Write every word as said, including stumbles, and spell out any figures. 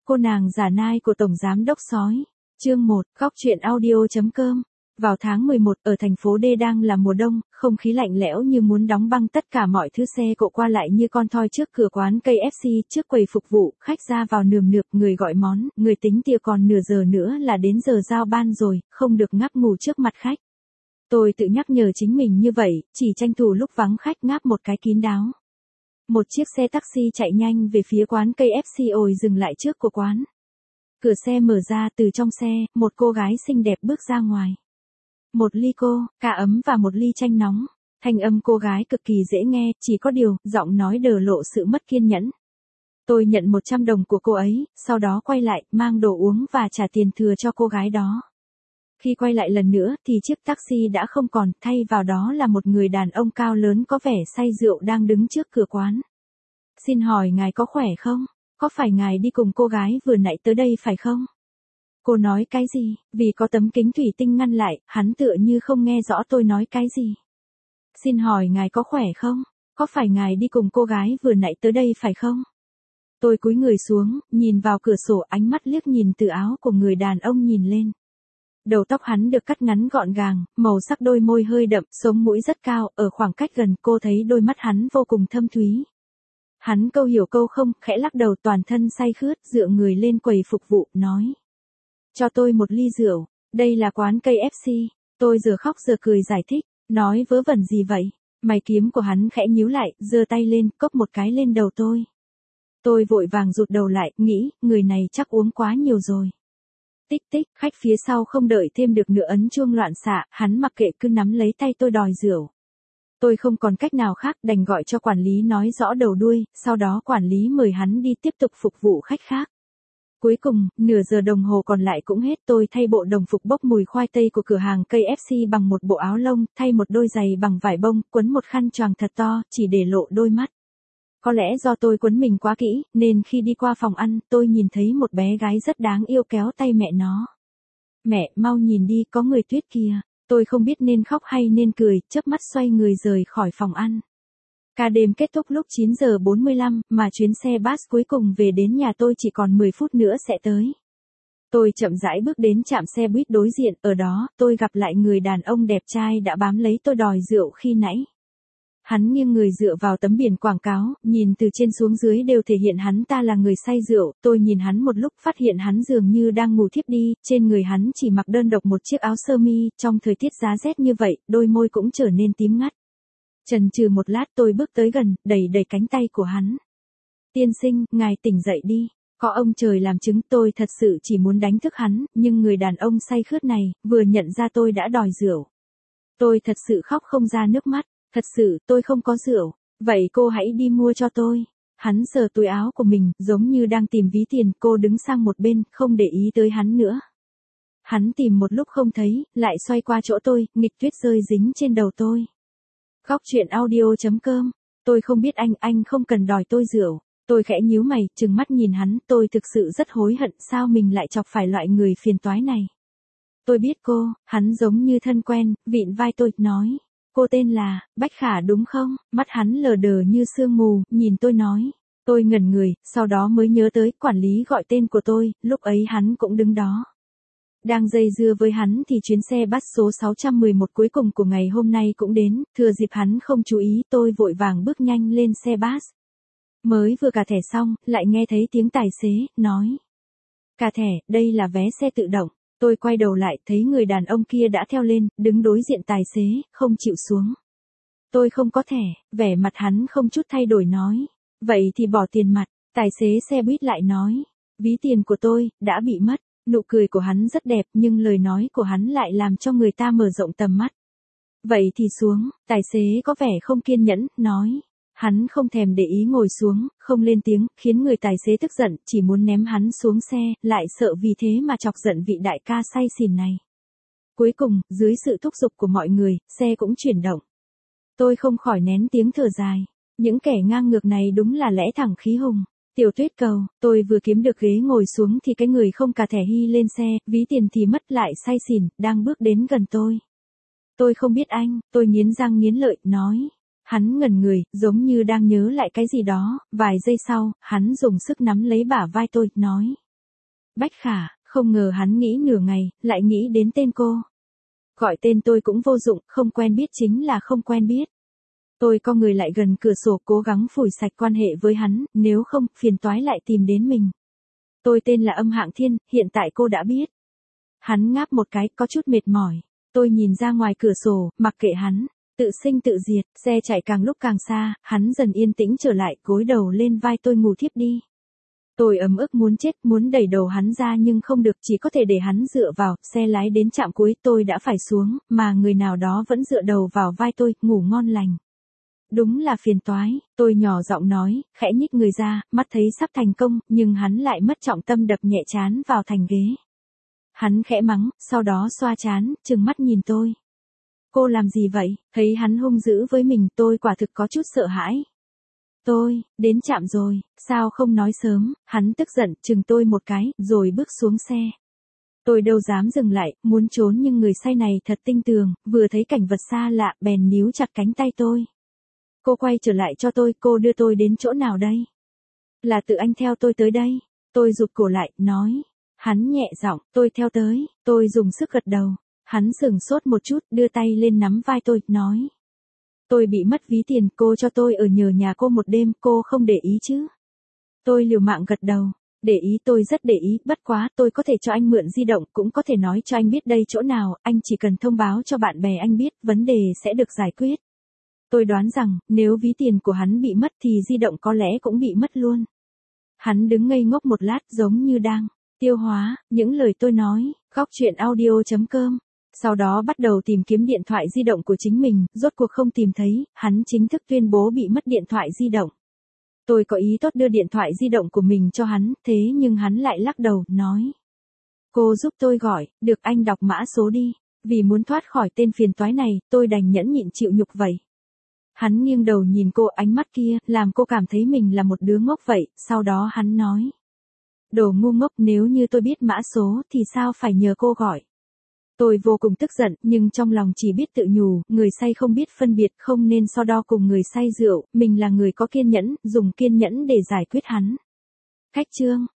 Cô nàng giả nai của Tổng Giám Đốc Sói. Chương một, Góc truyện audio.com. Vào tháng mười một ở thành phố D đang là mùa đông, không khí lạnh lẽo như muốn đóng băng tất cả mọi thứ, xe cộ qua lại như con thoi trước cửa quán ca ép xê, trước quầy phục vụ, khách ra vào nườm nượp, người gọi món, người tính tiền, còn nửa giờ nữa là đến giờ giao ban rồi, không được ngáp ngủ trước mặt khách. Tôi tự nhắc nhở chính mình như vậy, chỉ tranh thủ lúc vắng khách ngáp một cái kín đáo. Một chiếc xe taxi chạy nhanh về phía quán ca ép xê ồi dừng lại trước của quán. Cửa xe mở ra, từ trong xe, một cô gái xinh đẹp bước ra ngoài. Một ly cô, cà ấm và một ly chanh nóng. Thanh âm cô gái cực kỳ dễ nghe, chỉ có điều, giọng nói đờ lộ sự mất kiên nhẫn. Tôi nhận một trăm đồng của cô ấy, sau đó quay lại, mang đồ uống và trả tiền thừa cho cô gái đó. Khi quay lại lần nữa, thì chiếc taxi đã không còn, thay vào đó là một người đàn ông cao lớn có vẻ say rượu đang đứng trước cửa quán. Xin hỏi ngài có khỏe không? Có phải ngài đi cùng cô gái vừa nãy tới đây phải không? Cô nói cái gì? Vì có tấm kính thủy tinh ngăn lại, hắn tựa như không nghe rõ tôi nói cái gì. Xin hỏi ngài có khỏe không? Có phải ngài đi cùng cô gái vừa nãy tới đây phải không? Tôi cúi người xuống, nhìn vào cửa sổ, ánh mắt liếc nhìn từ áo của người đàn ông nhìn lên. Đầu tóc hắn được cắt ngắn gọn gàng, màu sắc đôi môi hơi đậm, sống mũi rất cao, ở khoảng cách gần cô thấy đôi mắt hắn vô cùng thâm thúy. Hắn câu hiểu câu không, khẽ lắc đầu, toàn thân say khướt, dựa người lên quầy phục vụ, nói. Cho tôi một ly rượu, đây là quán ca ép xê. Tôi giờ khóc giờ cười giải thích, nói vớ vẩn gì vậy? Mày kiếm của hắn khẽ nhíu lại, giơ tay lên, cốc một cái lên đầu tôi. Tôi vội vàng rụt đầu lại, nghĩ, người này chắc uống quá nhiều rồi. Tích tích, khách phía sau không đợi thêm được nữa ấn chuông loạn xạ, hắn mặc kệ cứ nắm lấy tay tôi đòi rượu. Tôi không còn cách nào khác, đành gọi cho quản lý nói rõ đầu đuôi, sau đó quản lý mời hắn đi tiếp tục phục vụ khách khác. Cuối cùng, nửa giờ đồng hồ còn lại cũng hết, tôi thay bộ đồng phục bốc mùi khoai tây của cửa hàng ca ép xê bằng một bộ áo lông, thay một đôi giày bằng vải bông, quấn một khăn choàng thật to, chỉ để lộ đôi mắt. Có lẽ do tôi quấn mình quá kỹ, nên khi đi qua phòng ăn, tôi nhìn thấy một bé gái rất đáng yêu kéo tay mẹ nó. Mẹ, mau nhìn đi, có người tuyết kìa. Tôi không biết nên khóc hay nên cười, chớp mắt xoay người rời khỏi phòng ăn. Ca đêm kết thúc lúc chín giờ bốn mươi lăm, mà chuyến xe bus cuối cùng về đến nhà tôi chỉ còn mười phút nữa sẽ tới. Tôi chậm rãi bước đến trạm xe buýt đối diện, ở đó, tôi gặp lại người đàn ông đẹp trai đã bám lấy tôi đòi rượu khi nãy. Hắn nghiêng người dựa vào tấm biển quảng cáo, nhìn từ trên xuống dưới đều thể hiện hắn ta là người say rượu, tôi nhìn hắn một lúc phát hiện hắn dường như đang ngủ thiếp đi, trên người hắn chỉ mặc đơn độc một chiếc áo sơ mi, trong thời tiết giá rét như vậy, đôi môi cũng trở nên tím ngắt. Chần chừ một lát tôi bước tới gần, đẩy đẩy cánh tay của hắn. Tiên sinh, ngài tỉnh dậy đi, có ông trời làm chứng, tôi thật sự chỉ muốn đánh thức hắn, nhưng người đàn ông say khướt này, vừa nhận ra tôi đã đòi rượu. Tôi thật sự khóc không ra nước mắt. Thật sự, tôi không có rượu. Vậy cô hãy đi mua cho tôi. Hắn sờ túi áo của mình, giống như đang tìm ví tiền, cô đứng sang một bên, không để ý tới hắn nữa. Hắn tìm một lúc không thấy, lại xoay qua chỗ tôi, nghịch tuyết rơi dính trên đầu tôi. Góc truyện audio.com. Tôi không biết anh, anh không cần đòi tôi rượu. Tôi khẽ nhíu mày, trừng mắt nhìn hắn, tôi thực sự rất hối hận sao mình lại chọc phải loại người phiền toái này. Tôi biết cô, hắn giống như thân quen, vịn vai tôi, nói. Cô tên là, Bách Khả đúng không? Mắt hắn lờ đờ như sương mù, nhìn tôi nói. Tôi ngẩn người, sau đó mới nhớ tới, quản lý gọi tên của tôi, lúc ấy hắn cũng đứng đó. Đang dây dưa với hắn thì chuyến xe bus số sáu trăm mười một cuối cùng của ngày hôm nay cũng đến, thừa dịp hắn không chú ý, tôi vội vàng bước nhanh lên xe bus. Mới vừa cà thẻ xong, lại nghe thấy tiếng tài xế, nói. Cà thẻ, đây là vé xe tự động. Tôi quay đầu lại, thấy người đàn ông kia đã theo lên, đứng đối diện tài xế, không chịu xuống. Tôi không có thẻ, vẻ mặt hắn không chút thay đổi nói. Vậy thì bỏ tiền mặt, tài xế xe buýt lại nói. Ví tiền của tôi, đã bị mất. Nụ cười của hắn rất đẹp, nhưng lời nói của hắn lại làm cho người ta mở rộng tầm mắt. Vậy thì xuống, tài xế có vẻ không kiên nhẫn, nói. Hắn không thèm để ý ngồi xuống, không lên tiếng, khiến người tài xế tức giận, chỉ muốn ném hắn xuống xe, lại sợ vì thế mà chọc giận vị đại ca say xỉn này. Cuối cùng, dưới sự thúc giục của mọi người, xe cũng chuyển động. Tôi không khỏi nén tiếng thở dài. Những kẻ ngang ngược này đúng là lẽ thẳng khí hùng. Tiểu Tuyết cầu, tôi vừa kiếm được ghế ngồi xuống thì cái người không cà thẻ hy lên xe, ví tiền thì mất lại say xỉn, đang bước đến gần tôi. Tôi không biết anh, tôi nghiến răng nghiến lợi, nói. Hắn ngẩn người, giống như đang nhớ lại cái gì đó, vài giây sau, hắn dùng sức nắm lấy bả vai tôi, nói. Bách Khả, không ngờ hắn nghĩ nửa ngày, lại nghĩ đến tên cô. Gọi tên tôi cũng vô dụng, không quen biết chính là không quen biết. Tôi co người lại gần cửa sổ cố gắng phủi sạch quan hệ với hắn, nếu không, phiền toái lại tìm đến mình. Tôi tên là Âm Hạng Thiên, hiện tại cô đã biết. Hắn ngáp một cái, có chút mệt mỏi. Tôi nhìn ra ngoài cửa sổ, mặc kệ hắn. Tự sinh tự diệt, xe chạy càng lúc càng xa, hắn dần yên tĩnh trở lại, gối đầu lên vai tôi ngủ thiếp đi. Tôi ấm ức muốn chết, muốn đẩy đầu hắn ra nhưng không được, chỉ có thể để hắn dựa vào, xe lái đến trạm cuối tôi đã phải xuống, mà người nào đó vẫn dựa đầu vào vai tôi, ngủ ngon lành. Đúng là phiền toái, tôi nhỏ giọng nói, khẽ nhích người ra, mắt thấy sắp thành công, nhưng hắn lại mất trọng tâm đập nhẹ trán vào thành ghế. Hắn khẽ mắng, sau đó xoa trán, trừng mắt nhìn tôi. Cô làm gì vậy? Thấy hắn hung dữ với mình, tôi quả thực có chút sợ hãi. Tôi, đến trạm rồi, sao không nói sớm? Hắn tức giận, chừng tôi một cái, rồi bước xuống xe. Tôi đâu dám dừng lại, muốn trốn nhưng người say này thật tinh tường, vừa thấy cảnh vật xa lạ, bèn níu chặt cánh tay tôi. Cô quay trở lại cho tôi, cô đưa tôi đến chỗ nào đây? Là tự anh theo tôi tới đây. Tôi rụt cổ lại, nói. Hắn nhẹ giọng, tôi theo tới, tôi dùng sức gật đầu. Hắn sửng sốt một chút, đưa tay lên nắm vai tôi, nói. Tôi bị mất ví tiền, cô cho tôi ở nhờ nhà cô một đêm, cô không để ý chứ? Tôi liều mạng gật đầu. Để ý, tôi rất để ý, bất quá, tôi có thể cho anh mượn di động, cũng có thể nói cho anh biết đây chỗ nào, anh chỉ cần thông báo cho bạn bè anh biết, vấn đề sẽ được giải quyết. Tôi đoán rằng, nếu ví tiền của hắn bị mất thì di động có lẽ cũng bị mất luôn. Hắn đứng ngây ngốc một lát giống như đang tiêu hóa những lời tôi nói. Góc truyện audio chấm com. Sau đó bắt đầu tìm kiếm điện thoại di động của chính mình, rốt cuộc không tìm thấy, hắn chính thức tuyên bố bị mất điện thoại di động. Tôi có ý tốt đưa điện thoại di động của mình cho hắn, thế nhưng hắn lại lắc đầu, nói. Cô giúp tôi gọi, được anh đọc mã số đi. Vì muốn thoát khỏi tên phiền toái này, tôi đành nhẫn nhịn chịu nhục vậy. Hắn nghiêng đầu nhìn cô, ánh mắt kia, làm cô cảm thấy mình là một đứa ngốc vậy, sau đó hắn nói. Đồ ngu ngốc, nếu như tôi biết mã số thì sao phải nhờ cô gọi. Tôi vô cùng tức giận, nhưng trong lòng chỉ biết tự nhủ, người say không biết phân biệt, không nên so đo cùng người say rượu, mình là người có kiên nhẫn, dùng kiên nhẫn để giải quyết hắn. Cách chương